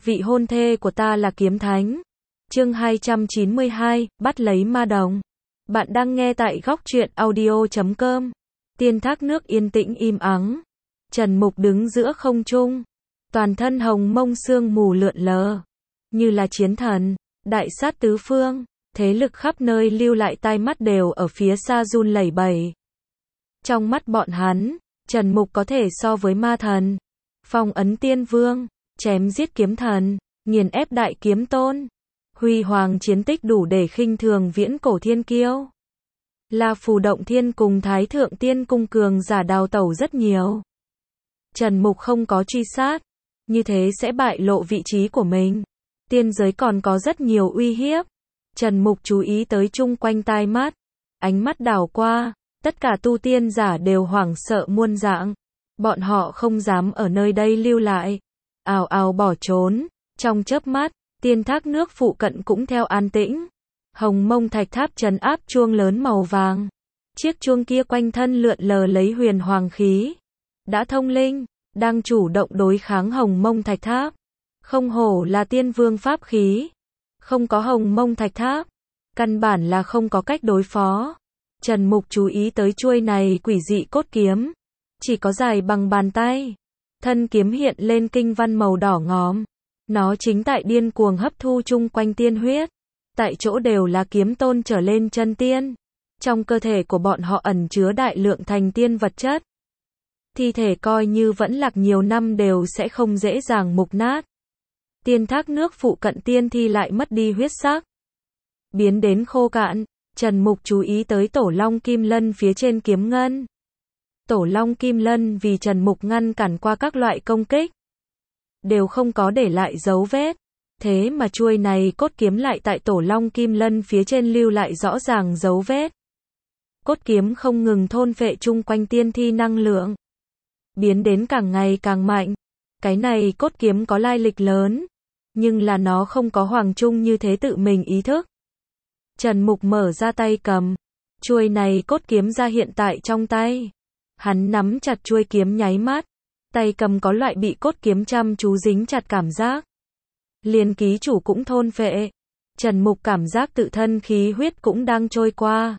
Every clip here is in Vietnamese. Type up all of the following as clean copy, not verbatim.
vị hôn thê của ta là kiếm thánh. Chương 292, bắt lấy ma đồng. Bạn đang nghe tại góc truyện audio.com. Tiên thác nước yên tĩnh im ắng. Trần Mục đứng giữa không trung. Toàn thân hồng mông sương mù lượn lờ. Như là chiến thần, đại sát tứ phương. Thế lực khắp nơi lưu lại, tai mắt đều ở phía xa run lẩy bẩy. Trong mắt bọn hắn, Trần Mục có thể so với ma thần. Phong ấn tiên vương, chém giết kiếm thần, nghiền ép đại kiếm tôn. Huy hoàng chiến tích đủ để khinh thường viễn cổ thiên kiêu. La Phù Động Thiên cùng Thái Thượng Tiên Cung cường giả đào tẩu rất nhiều. Trần Mục không có truy sát, như thế sẽ bại lộ vị trí của mình. Tiên giới còn có rất nhiều uy hiếp. Trần Mục chú ý tới chung quanh tai mắt, ánh mắt đảo qua, tất cả tu tiên giả đều hoảng sợ muôn dạng. Bọn họ không dám ở nơi đây lưu lại, ào ào bỏ trốn. Trong chớp mắt, tiên thác nước phụ cận cũng theo an tĩnh. Hồng mông thạch tháp trấn áp chuông lớn màu vàng. Chiếc chuông kia quanh thân lượn lờ lấy huyền hoàng khí. Đã thông linh, đang chủ động đối kháng hồng mông thạch tháp. Không hổ là tiên vương pháp khí. Không có hồng mông thạch tháp, căn bản là không có cách đối phó. Trần Mục chú ý tới chuôi này quỷ dị cốt kiếm. Chỉ có dài bằng bàn tay. Thân kiếm hiện lên kinh văn màu đỏ ngòm. Nó chính tại điên cuồng hấp thu chung quanh tiên huyết. Tại chỗ đều là kiếm tôn trở lên chân tiên. Trong cơ thể của bọn họ ẩn chứa đại lượng thành tiên vật chất. Thi thể coi như vẫn lạc nhiều năm đều sẽ không dễ dàng mục nát. Tiên thác nước phụ cận tiên thi lại mất đi huyết sắc. Biến đến khô cạn. Trần Mục chú ý tới tổ long kim lân phía trên kiếm ngân. Tổ long kim lân vì Trần Mục ngăn cản qua các loại công kích. Đều không có để lại dấu vết. Thế mà chuôi này cốt kiếm lại tại tổ long kim lân phía trên lưu lại rõ ràng dấu vết. Cốt kiếm không ngừng thôn phệ chung quanh tiên thi năng lượng. Biến đến càng ngày càng mạnh. Cái này cốt kiếm có lai lịch lớn. Nhưng là nó không có hoàng trung như thế tự mình ý thức. Trần Mục mở ra tay cầm. Chuôi này cốt kiếm ra hiện tại trong tay. Hắn nắm chặt chuôi kiếm nháy mắt. Tay cầm có loại bị cốt kiếm chăm chú dính chặt cảm giác. Liền ký chủ cũng thôn phệ. Trần Mục cảm giác tự thân khí huyết cũng đang trôi qua.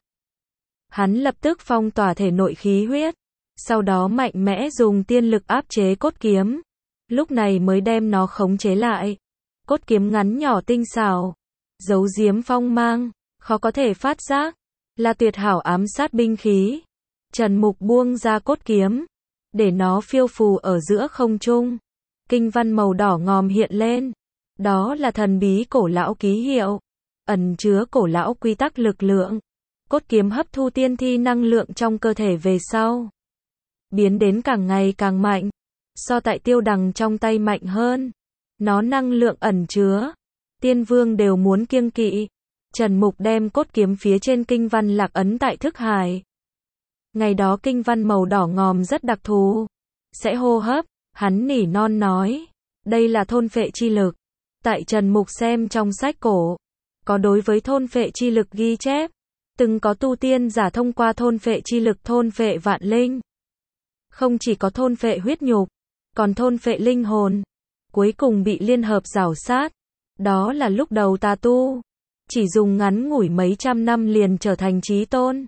Hắn lập tức phong tỏa thể nội khí huyết. Sau đó mạnh mẽ dùng tiên lực áp chế cốt kiếm. Lúc này mới đem nó khống chế lại. Cốt kiếm ngắn nhỏ tinh xảo. Giấu giếm phong mang. Khó có thể phát giác. Là tuyệt hảo ám sát binh khí. Trần Mục buông ra cốt kiếm. Để nó phiêu phù ở giữa không trung. Kinh văn màu đỏ ngòm hiện lên. Đó là thần bí cổ lão ký hiệu. Ẩn chứa cổ lão quy tắc lực lượng. Cốt kiếm hấp thu tiên thi năng lượng trong cơ thể về sau. Biến đến càng ngày càng mạnh. So tại tiêu đằng trong tay mạnh hơn. Nó năng lượng ẩn chứa. Tiên vương đều muốn kiêng kỵ. Trần Mục đem cốt kiếm phía trên kinh văn lạc ấn tại thức hải. Ngày đó kinh văn màu đỏ ngòm rất đặc thù. Sẽ hô hấp, hắn nỉ non nói. Đây là thôn phệ chi lực. Tại Trần Mục xem trong sách cổ. Có đối với thôn phệ chi lực ghi chép. Từng có tu tiên giả thông qua thôn phệ chi lực thôn phệ vạn linh. Không chỉ có thôn phệ huyết nhục. Còn thôn phệ linh hồn. Cuối cùng bị liên hợp rảo sát. Đó là lúc đầu tà tu. Chỉ dùng ngắn ngủi mấy trăm năm liền trở thành chí tôn.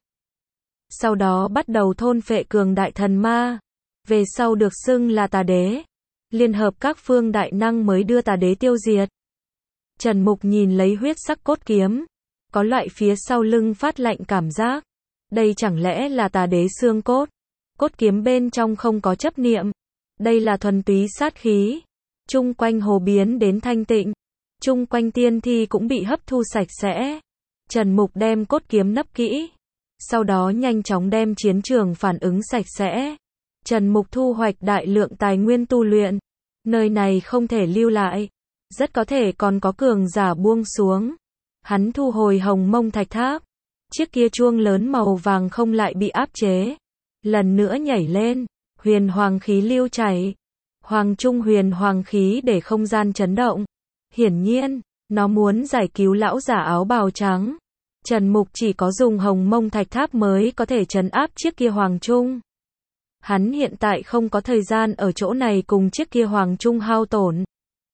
Sau đó bắt đầu thôn phệ cường đại thần ma. Về sau được xưng là tà đế. Liên hợp các phương đại năng mới đưa tà đế tiêu diệt. Trần Mục nhìn lấy huyết sắc cốt kiếm. Có loại phía sau lưng phát lạnh cảm giác. Đây chẳng lẽ là tà đế xương cốt. Cốt kiếm bên trong không có chấp niệm. Đây là thuần túy sát khí. Chung quanh hồ biến đến thanh tịnh. Chung quanh tiên thi cũng bị hấp thu sạch sẽ. Trần Mục đem cốt kiếm nấp kỹ. Sau đó nhanh chóng đem chiến trường phản ứng sạch sẽ. Trần Mục thu hoạch đại lượng tài nguyên tu luyện. Nơi này không thể lưu lại. Rất có thể còn có cường giả buông xuống. Hắn thu hồi hồng mông thạch tháp. Chiếc kia chuông lớn màu vàng không lại bị áp chế. Lần nữa nhảy lên. Huyền hoàng khí lưu chảy. Hoàng trung huyền hoàng khí để không gian chấn động. Hiển nhiên, nó muốn giải cứu lão giả áo bào trắng. Trần Mục chỉ có dùng hồng mông thạch tháp mới có thể trấn áp chiếc kia hoàng trung. Hắn hiện tại không có thời gian ở chỗ này cùng chiếc kia hoàng trung hao tổn.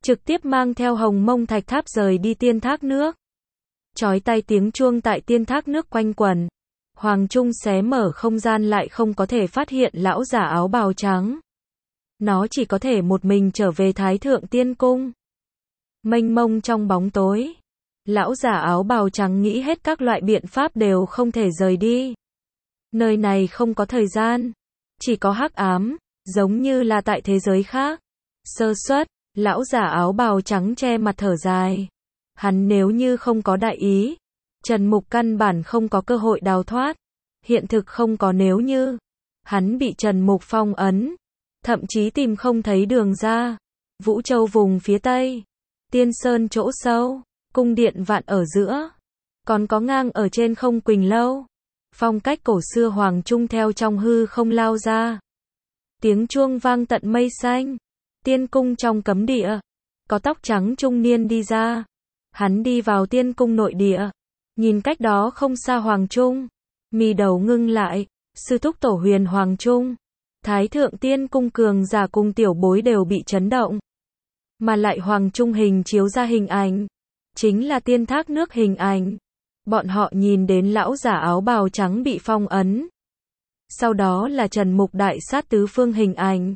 trực tiếp mang theo Hồng Mông Thạch Tháp rời đi tiên thác nước. Chói tai tiếng chuông tại tiên thác nước quanh quẩn. Hoàng Trung xé mở không gian lại không có thể phát hiện lão giả áo bào trắng. Nó chỉ có thể một mình trở về Thái Thượng Tiên Cung. Mênh mông trong bóng tối. Lão giả áo bào trắng nghĩ hết các loại biện pháp đều không thể rời đi. Nơi này không có thời gian. Chỉ có hắc ám, giống như là tại thế giới khác. Sơ suất, lão giả áo bào trắng che mặt thở dài. Hắn nếu như không có đại ý, Trần Mục căn bản không có cơ hội đào thoát. Hiện thực không có nếu như. Hắn bị Trần Mục phong ấn. Thậm chí tìm không thấy đường ra. Vũ Châu vùng phía Tây. Tiên Sơn chỗ sâu. Cung điện vạn ở giữa. Còn có ngang ở trên không Quỳnh Lâu. Phong cách cổ xưa Hoàng Trung theo trong hư không lao ra. Tiếng chuông vang tận mây xanh. Tiên cung trong cấm địa. Có tóc trắng trung niên đi ra. Hắn đi vào tiên cung nội địa. Nhìn cách đó không xa Hoàng Trung. Mi đầu ngưng lại. Sư thúc tổ huyền Hoàng Trung. Thái Thượng Tiên Cung cường giả cùng tiểu bối đều bị chấn động. Mà lại Hoàng Trung hình chiếu ra hình ảnh. Chính là tiên thác nước hình ảnh. Bọn họ nhìn đến lão giả áo bào trắng bị phong ấn. Sau đó là Trần Mục đại sát tứ phương hình ảnh.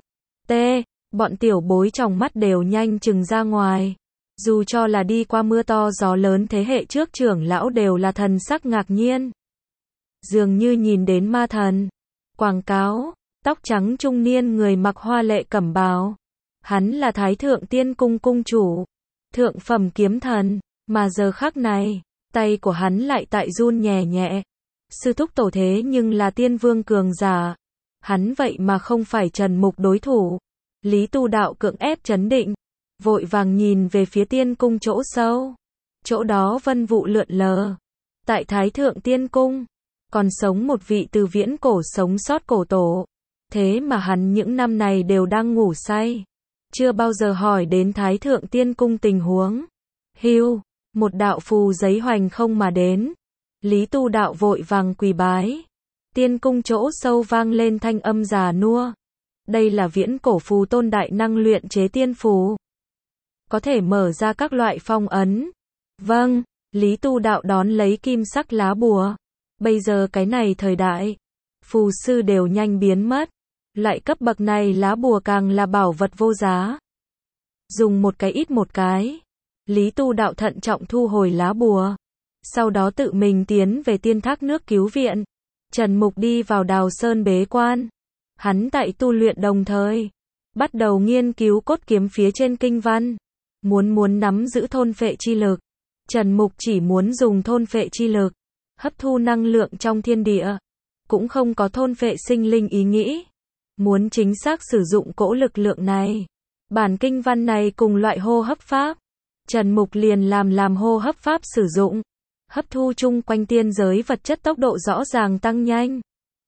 Bọn tiểu bối trong mắt đều nhanh chừng ra ngoài. Dù cho là đi qua mưa to gió lớn thế hệ trước trưởng lão đều là thần sắc ngạc nhiên. Dường như nhìn đến ma thần. Quảng cáo, tóc trắng trung niên người mặc hoa lệ cẩm bào. Hắn là Thái Thượng Tiên Cung cung chủ. Thượng phẩm kiếm thần. Mà giờ khắc này, tay của hắn lại tại run nhẹ nhẹ. Sư thúc tổ thế nhưng là tiên vương cường giả. Hắn vậy mà không phải Trần Mục đối thủ. Lý Tu Đạo cưỡng ép trấn định. Vội vàng nhìn về phía tiên cung chỗ sâu. Chỗ đó vân vụ lượn lờ. Tại Thái Thượng Tiên Cung. Còn sống một vị từ viễn cổ sống sót cổ tổ. Thế mà hắn những năm này đều đang ngủ say. Chưa bao giờ hỏi đến Thái Thượng Tiên Cung tình huống. Hưu, một đạo phù giấy hoành không mà đến. Lý Tu Đạo vội vàng quỳ bái. Tiên cung chỗ sâu vang lên thanh âm già nua. Đây là viễn cổ phù tôn đại năng luyện chế tiên phù. Có thể mở ra các loại phong ấn. Vâng, Lý Tu Đạo đón lấy kim sắc lá bùa. Bây giờ cái này thời đại, phù sư đều nhanh biến mất. Lại cấp bậc này lá bùa càng là bảo vật vô giá. Dùng một cái ít một cái. Lý Tu Đạo thận trọng thu hồi lá bùa. Sau đó tự mình tiến về tiên thác nước cứu viện. Trần Mục đi vào Đào Sơn bế quan. Hắn tại tu luyện đồng thời. Bắt đầu nghiên cứu cốt kiếm phía trên kinh văn. Muốn nắm giữ thôn phệ chi lực. Trần Mục chỉ muốn dùng thôn phệ chi lực. Hấp thu năng lượng trong thiên địa. Cũng không có thôn phệ sinh linh ý nghĩ. Muốn chính xác sử dụng cỗ lực lượng này. Bản kinh văn này cùng loại hô hấp pháp. Trần Mục liền làm hô hấp pháp sử dụng. Hấp thu chung quanh tiên giới vật chất tốc độ rõ ràng tăng nhanh.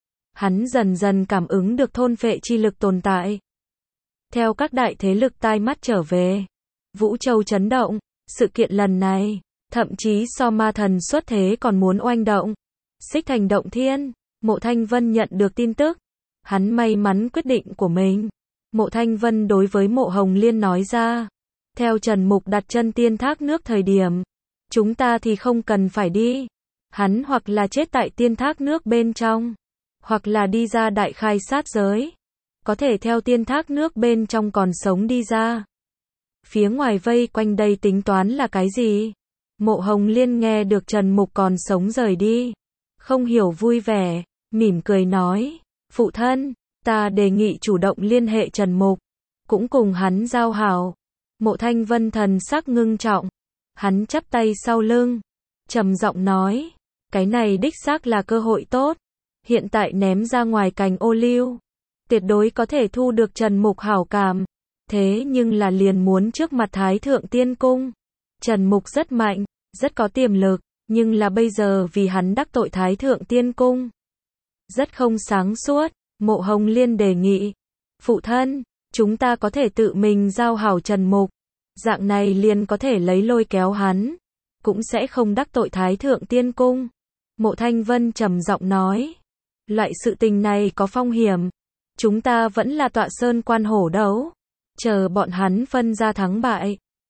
Hắn dần dần cảm ứng được thôn phệ chi lực tồn tại. Theo các đại thế lực tai mắt trở về. Vũ Châu chấn động. Sự kiện lần này, thậm chí so ma thần xuất thế còn muốn oanh động. Xích Thành động thiên. Mộ Thanh Vân nhận được tin tức. Hắn may mắn quyết định của mình. Mộ Thanh Vân đối với Mộ Hồng Liên nói ra. Theo Trần Mục đặt chân tiên thác nước thời điểm. Chúng ta thì không cần phải đi. Hắn hoặc là chết tại tiên thác nước bên trong. Hoặc là đi ra đại khai sát giới. Có thể theo tiên thác nước bên trong còn sống đi ra. Phía ngoài vây quanh đây tính toán là cái gì? Mộ Hồng Liên nghe được Trần Mục còn sống rời đi. Không hiểu vui vẻ. Mỉm cười nói. Phụ thân, ta đề nghị chủ động liên hệ Trần Mục. Cũng cùng hắn giao hảo. Mộ Thanh Vân thần sắc ngưng trọng. Hắn chắp tay sau lưng. Trầm giọng nói. Cái này đích xác là cơ hội tốt. Hiện tại ném ra ngoài cành ô liu. Tuyệt đối có thể thu được Trần Mục hảo cảm. Thế nhưng là liền muốn trước mặt Thái Thượng Tiên Cung. Trần Mục rất mạnh, rất có tiềm lực. Nhưng là bây giờ vì hắn đắc tội Thái Thượng Tiên Cung. Rất không sáng suốt. Mộ Hồng Liên đề nghị. Phụ thân, chúng ta có thể tự mình giao hảo Trần Mục. Dạng này liền có thể lấy lôi kéo hắn. Cũng sẽ không đắc tội Thái Thượng Tiên Cung. Mộ Thanh Vân trầm giọng nói. Loại sự tình này có phong hiểm. Chúng ta vẫn là tọa sơn quan hổ đấu. Chờ bọn hắn phân ra thắng bại.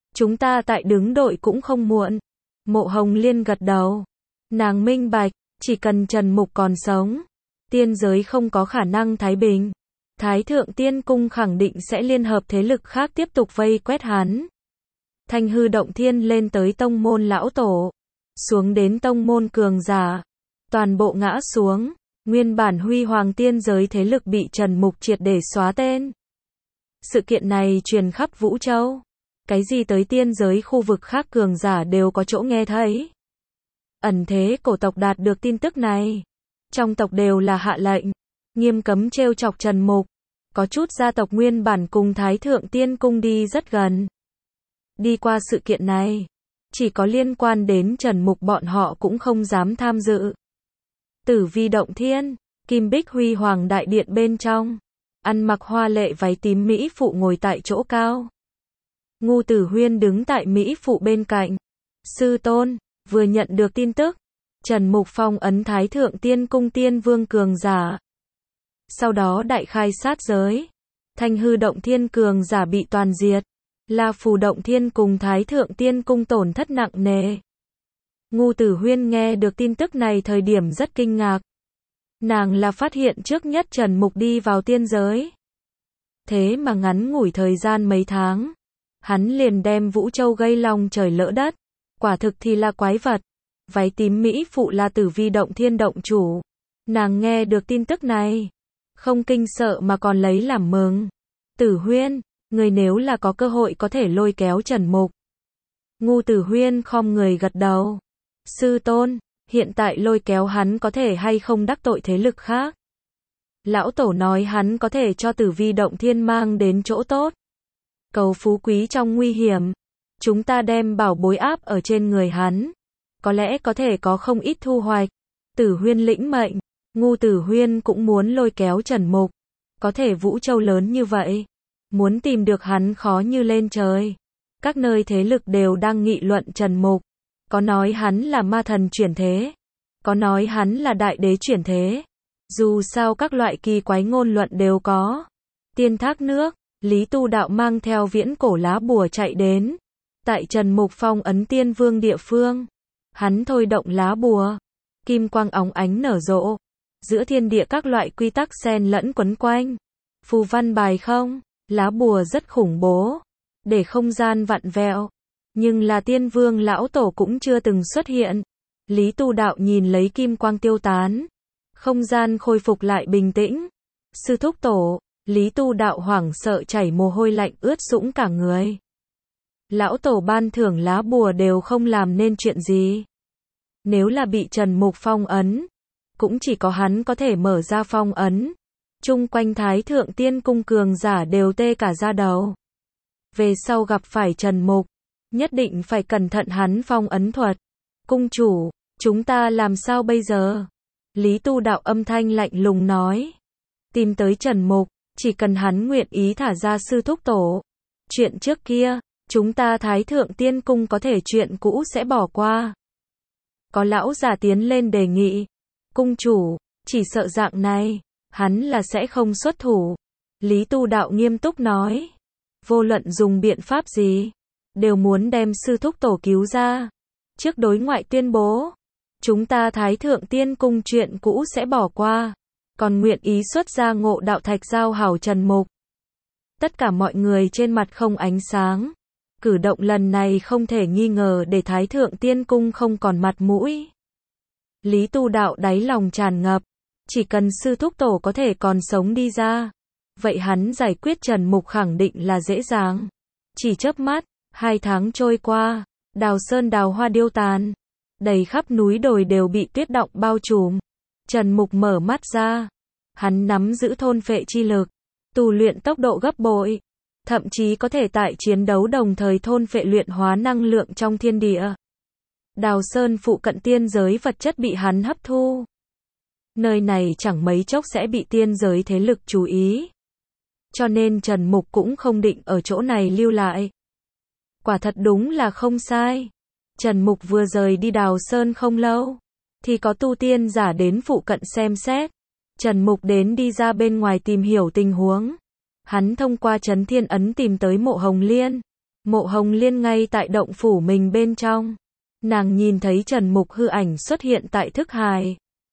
Chúng ta tại đứng đội cũng không muộn. Mộ Hồng Liên gật đầu. Nàng minh bạch, chỉ cần Trần Mục còn sống, tiên giới không có khả năng thái bình. Thái Thượng Tiên Cung khẳng định sẽ liên hợp thế lực khác tiếp tục vây quét hắn. Thanh hư động thiên lên tới tông môn lão tổ, xuống đến tông môn cường giả, toàn bộ ngã xuống, nguyên bản huy hoàng tiên giới thế lực bị Trần Mục triệt để xóa tên. Sự kiện này truyền khắp Vũ Châu, cái gì tới tiên giới khu vực khác cường giả đều có chỗ nghe thấy. Ẩn thế cổ tộc đạt được tin tức này, trong tộc đều là hạ lệnh, nghiêm cấm trêu chọc Trần Mục. Có chút gia tộc nguyên bản cùng Thái Thượng Tiên Cung đi rất gần. Đi qua sự kiện này, chỉ có liên quan đến Trần Mục bọn họ cũng không dám tham dự. Tử Vi động thiên, Kim Bích huy hoàng đại điện bên trong, ăn mặc hoa lệ váy tím mỹ phụ ngồi tại chỗ cao. Ngu Tử Huyên đứng tại mỹ phụ bên cạnh. Sư tôn, vừa nhận được tin tức, Trần Mục phong ấn Thái Thượng Tiên Cung tiên vương cường giả. Sau đó đại khai sát giới, Thanh hư động thiên cường giả bị toàn diệt, La Phù động thiên cùng Thái Thượng Tiên Cung tổn thất nặng nề. Ngu Tử Huyên nghe được tin tức này thời điểm rất kinh ngạc. Nàng là phát hiện trước nhất Trần Mục đi vào tiên giới. Thế mà ngắn ngủi thời gian mấy tháng, hắn liền đem Vũ Châu gây long trời lỡ đất. Quả thực thì là quái vật. Váy tím mỹ phụ là Tử Vi động thiên động chủ. Nàng nghe được tin tức này, không kinh sợ mà còn lấy làm mừng. Tử Huyên, người nếu là có cơ hội có thể lôi kéo Trần Mục. Ngu Tử Huyên khom người gật đầu. Sư tôn, hiện tại lôi kéo hắn có thể hay không đắc tội thế lực khác. Lão tổ nói hắn có thể cho Tử Vi động thiên mang đến chỗ tốt. Cầu phú quý trong nguy hiểm. Chúng ta đem bảo bối áp ở trên người hắn, có lẽ có thể có không ít thu hoạch. Tử Huyên lĩnh mệnh. Ngu Tử Huyên cũng muốn lôi kéo Trần Mục. Có thể Vũ Châu lớn như vậy, muốn tìm được hắn khó như lên trời. Các nơi thế lực đều đang nghị luận Trần Mục. Có nói hắn là ma thần chuyển thế, có nói hắn là đại đế chuyển thế. Dù sao các loại kỳ quái ngôn luận đều có. Tiên thác nước, Lý Tu Đạo mang theo viễn cổ lá bùa chạy đến. Tại Trần Mục phong ấn tiên vương địa phương, hắn thôi động lá bùa, kim quang óng ánh nở rộ, giữa thiên địa các loại quy tắc xen lẫn quấn quanh. Phù văn bài không, lá bùa rất khủng bố, để không gian vặn vẹo, nhưng là tiên vương lão tổ cũng chưa từng xuất hiện. Lý Tu Đạo nhìn lấy kim quang tiêu tán, không gian khôi phục lại bình tĩnh. Sư thúc tổ, Lý Tu Đạo hoảng sợ chảy mồ hôi lạnh ướt sũng cả người. Lão tổ ban thưởng lá bùa đều không làm nên chuyện gì. Nếu là bị Trần Mục phong ấn, cũng chỉ có hắn có thể mở ra phong ấn. Chung quanh Thái Thượng Tiên Cung cường giả đều tê cả da đầu. Về sau gặp phải Trần Mục, nhất định phải cẩn thận hắn phong ấn thuật. Cung chủ, chúng ta làm sao bây giờ? Lý Tu Đạo âm thanh lạnh lùng nói. Tìm tới Trần Mục, chỉ cần hắn nguyện ý thả ra sư thúc tổ. Chuyện trước kia, chúng ta Thái Thượng Tiên Cung có thể chuyện cũ sẽ bỏ qua. Có lão giả tiến lên đề nghị. Cung chủ, chỉ sợ dạng này, hắn là sẽ không xuất thủ. Lý Tu Đạo nghiêm túc nói. Vô luận dùng biện pháp gì, đều muốn đem sư thúc tổ cứu ra. Trước đối ngoại tuyên bố, chúng ta Thái Thượng Tiên Cung chuyện cũ sẽ bỏ qua, còn nguyện ý xuất ra Ngộ Đạo Thạch giao hảo Trần Mục. Tất cả mọi người trên mặt không ánh sáng. Cử động lần này không thể nghi ngờ để Thái Thượng Tiên Cung không còn mặt mũi. Lý Tu Đạo đáy lòng tràn ngập, chỉ cần sư thúc tổ có thể còn sống đi ra, vậy hắn giải quyết Trần Mục khẳng định là dễ dàng. Chỉ chớp mắt, 2 tháng trôi qua, Đào Sơn đào hoa điêu tàn, đầy khắp núi đồi đều bị tuyết động bao trùm. Trần Mục mở mắt ra, hắn nắm giữ thôn phệ chi lực, tu luyện tốc độ gấp bội, thậm chí có thể tại chiến đấu đồng thời thôn phệ luyện hóa năng lượng trong thiên địa. Đào Sơn phụ cận tiên giới vật chất bị hắn hấp thu. Nơi này chẳng mấy chốc sẽ bị tiên giới thế lực chú ý. Cho nên Trần Mục cũng không định ở chỗ này lưu lại. Quả thật đúng là không sai. Trần Mục vừa rời đi Đào Sơn không lâu, thì có tu tiên giả đến phụ cận xem xét. Trần Mục đến đi ra bên ngoài tìm hiểu tình huống. Hắn thông qua Trấn Thiên Ấn tìm tới Mộ Hồng Liên. Mộ Hồng Liên ngay tại động phủ mình bên trong. Nàng nhìn thấy Trần Mục hư ảnh xuất hiện tại thức hải.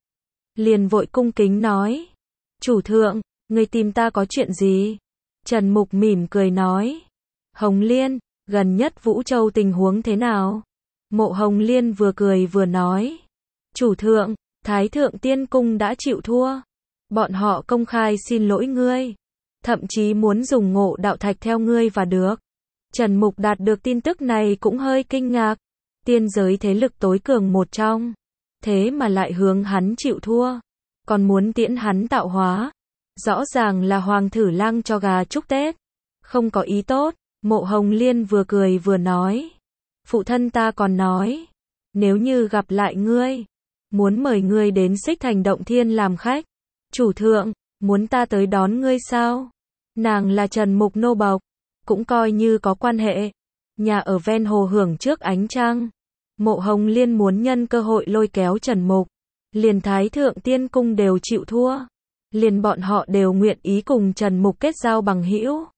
Liền vội cung kính nói. Chủ thượng, người tìm ta có chuyện gì? Trần Mục mỉm cười nói. Hồng Liên, gần nhất Vũ Châu tình huống thế nào? Mộ Hồng Liên vừa cười vừa nói. Chủ thượng, Thái Thượng Tiên Cung đã chịu thua. Bọn họ công khai xin lỗi ngươi. Thậm chí muốn dùng Ngộ Đạo Thạch theo ngươi và được. Trần Mục đạt được tin tức này cũng hơi kinh ngạc. Tiên giới thế lực tối cường một trong. Thế mà lại hướng hắn chịu thua. Còn muốn tiễn hắn tạo hóa. Rõ ràng là Hoàng Thử Lăng cho gà chúc Tết. Không có ý tốt. Mộ Hồng Liên vừa cười vừa nói. Phụ thân ta còn nói. Nếu như gặp lại ngươi. Muốn mời ngươi đến Xích Thành Động Thiên làm khách. Chủ thượng, muốn ta tới đón ngươi sao? Nàng là Trần Mục nô bộc. Cũng coi như có quan hệ. Nhà ở ven hồ hưởng trước ánh trăng. Mộ Hồng Liên muốn nhân cơ hội lôi kéo Trần Mục. Liền Thái Thượng Tiên Cung đều chịu thua. Liền bọn họ đều nguyện ý cùng Trần Mục kết giao bằng hữu.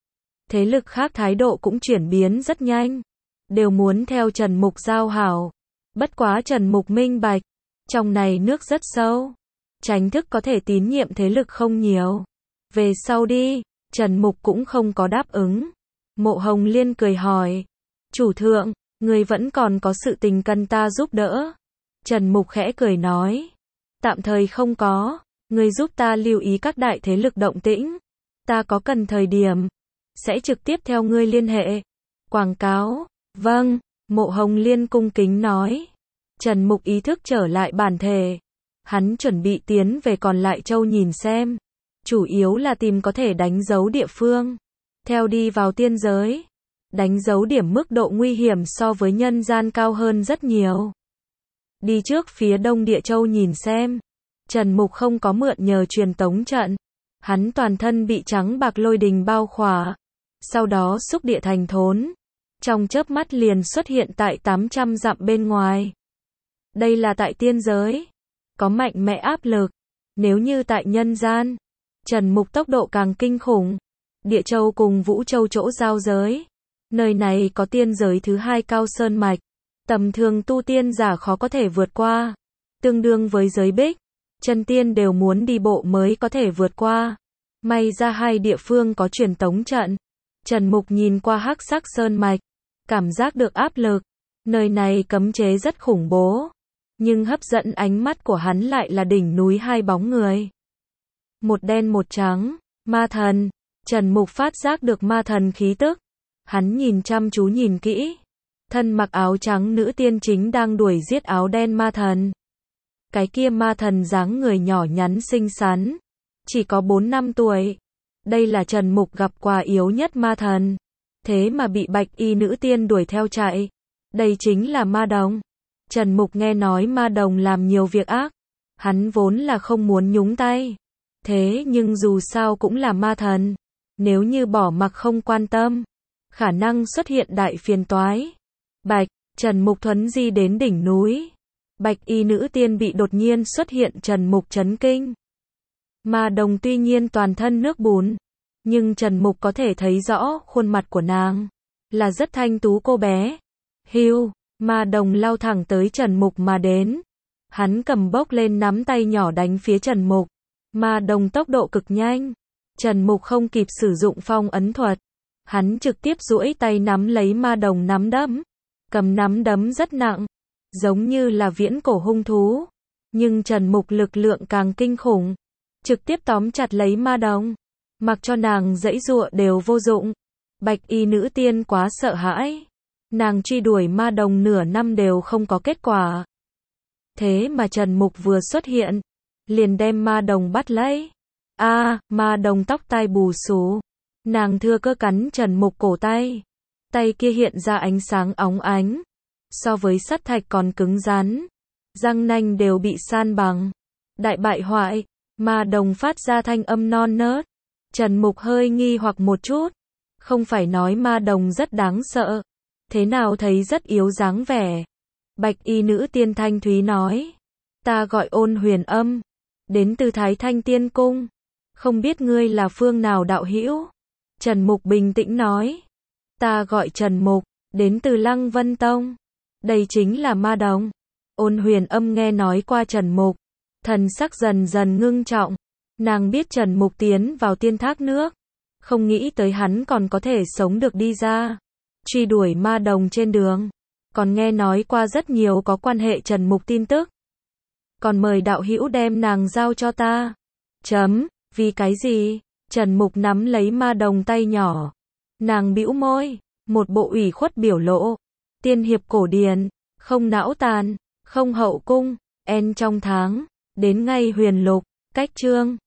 Thế lực khác thái độ cũng chuyển biến rất nhanh. Đều muốn theo Trần Mục giao hảo. Bất quá Trần Mục minh bạch. Trong này nước rất sâu. Chính thức có thể tín nhiệm thế lực không nhiều. Về sau đi, Trần Mục cũng không có đáp ứng. Mộ Hồng Liên cười hỏi. Chủ thượng, người vẫn còn có sự tình cần ta giúp đỡ. Trần Mục khẽ cười nói. Tạm thời không có. Người giúp ta lưu ý các đại thế lực động tĩnh. Ta có cần thời điểm. Sẽ trực tiếp theo ngươi liên hệ. Quảng cáo. Vâng. Mộ Hồng Liên cung kính nói. Trần Mục ý thức trở lại bản thể. Hắn chuẩn bị tiến về còn lại châu nhìn xem. Chủ yếu là tìm có thể đánh dấu địa phương. Theo đi vào tiên giới. Đánh dấu điểm mức độ nguy hiểm so với nhân gian cao hơn rất nhiều. Đi trước phía đông địa châu nhìn xem. Trần Mục không có mượn nhờ truyền tống trận. Hắn toàn thân bị trắng bạc lôi đình bao khỏa. Sau đó xúc địa thành thốn. Trong chớp mắt liền xuất hiện tại 800 dặm bên ngoài. Đây là tại tiên giới. Có mạnh mẽ áp lực. Nếu như tại nhân gian. Trần Mục tốc độ càng kinh khủng. Địa châu cùng Vũ Châu chỗ giao giới. Nơi này có tiên giới thứ hai cao sơn mạch. Tầm thường tu tiên giả khó có thể vượt qua. Tương đương với giới bích. Chân tiên đều muốn đi bộ mới có thể vượt qua. May ra hai địa phương có truyền tống trận. Trần Mục nhìn qua hắc sắc sơn mạch. Cảm giác được áp lực. Nơi này cấm chế rất khủng bố. Nhưng hấp dẫn ánh mắt của hắn lại là đỉnh núi hai bóng người. Một đen một trắng. Ma thần. Trần Mục phát giác được ma thần khí tức. Hắn nhìn chăm chú nhìn kỹ. Thân mặc áo trắng nữ tiên chính đang đuổi giết áo đen ma thần. Cái kia ma thần dáng người nhỏ nhắn xinh xắn. Chỉ có 4 năm tuổi. Đây là Trần Mục gặp qua yếu nhất ma thần. Thế mà bị bạch y nữ tiên đuổi theo chạy. Đây chính là ma đồng. Trần Mục nghe nói ma đồng làm nhiều việc ác. Hắn vốn là không muốn nhúng tay. Thế nhưng dù sao cũng là ma thần. Nếu như bỏ mặc không quan tâm. Khả năng xuất hiện đại phiền toái. Bạch, Trần Mục thuấn di đến đỉnh núi. Bạch y nữ tiên bị đột nhiên xuất hiện Trần Mục chấn kinh. Ma đồng tuy nhiên toàn thân nước bùn. Nhưng Trần Mục có thể thấy rõ khuôn mặt của nàng. Là rất thanh tú cô bé. Hiu, ma đồng lao thẳng tới Trần Mục mà đến. Hắn cầm bốc lên nắm tay nhỏ đánh phía Trần Mục. Ma đồng tốc độ cực nhanh. Trần Mục không kịp sử dụng phong ấn thuật. Hắn trực tiếp duỗi tay nắm lấy ma đồng nắm đấm. Cầm nắm đấm rất nặng. Giống như là viễn cổ hung thú. Nhưng Trần Mục lực lượng càng kinh khủng. Trực tiếp tóm chặt lấy ma đồng. Mặc cho nàng giãy giụa đều vô dụng. Bạch y nữ tiên quá sợ hãi. Nàng truy đuổi ma đồng nửa năm đều không có kết quả. Thế mà Trần Mục vừa xuất hiện. Liền đem ma đồng bắt lấy. Ma đồng tóc tai bù xù. Nàng thừa cơ cắn Trần Mục cổ tay. Tay kia hiện ra ánh sáng óng ánh. So với sắt thạch còn cứng rắn. Răng nanh đều bị san bằng. Đại bại hoại. Ma đồng phát ra thanh âm non nớt. Trần Mục hơi nghi hoặc một chút. Không phải nói ma đồng rất đáng sợ. Thế nào thấy rất yếu dáng vẻ. Bạch y nữ tiên thanh thúy nói. Ta gọi Ôn Huyền Âm. Đến từ Thái Thanh Tiên Cung. Không biết ngươi là phương nào đạo hữu. Trần Mục bình tĩnh nói. Ta gọi Trần Mục, đến từ Lăng Vân Tông. Đây chính là ma đồng. Ôn Huyền Âm nghe nói qua Trần Mục, thần sắc dần dần ngưng trọng. Nàng biết Trần Mục tiến vào tiên thác nước, không nghĩ tới hắn còn có thể sống được đi ra, truy đuổi ma đồng trên đường. Còn nghe nói qua rất nhiều có quan hệ Trần Mục tin tức. Còn mời đạo hữu đem nàng giao cho ta. Vì cái gì? Trần Mục nắm lấy ma đồng tay nhỏ. Nàng bĩu môi, một bộ ủy khuất biểu lộ. Tiên hiệp cổ điển, không não tàn, không hậu cung, trong tháng, đến ngay huyền lục, cách chương.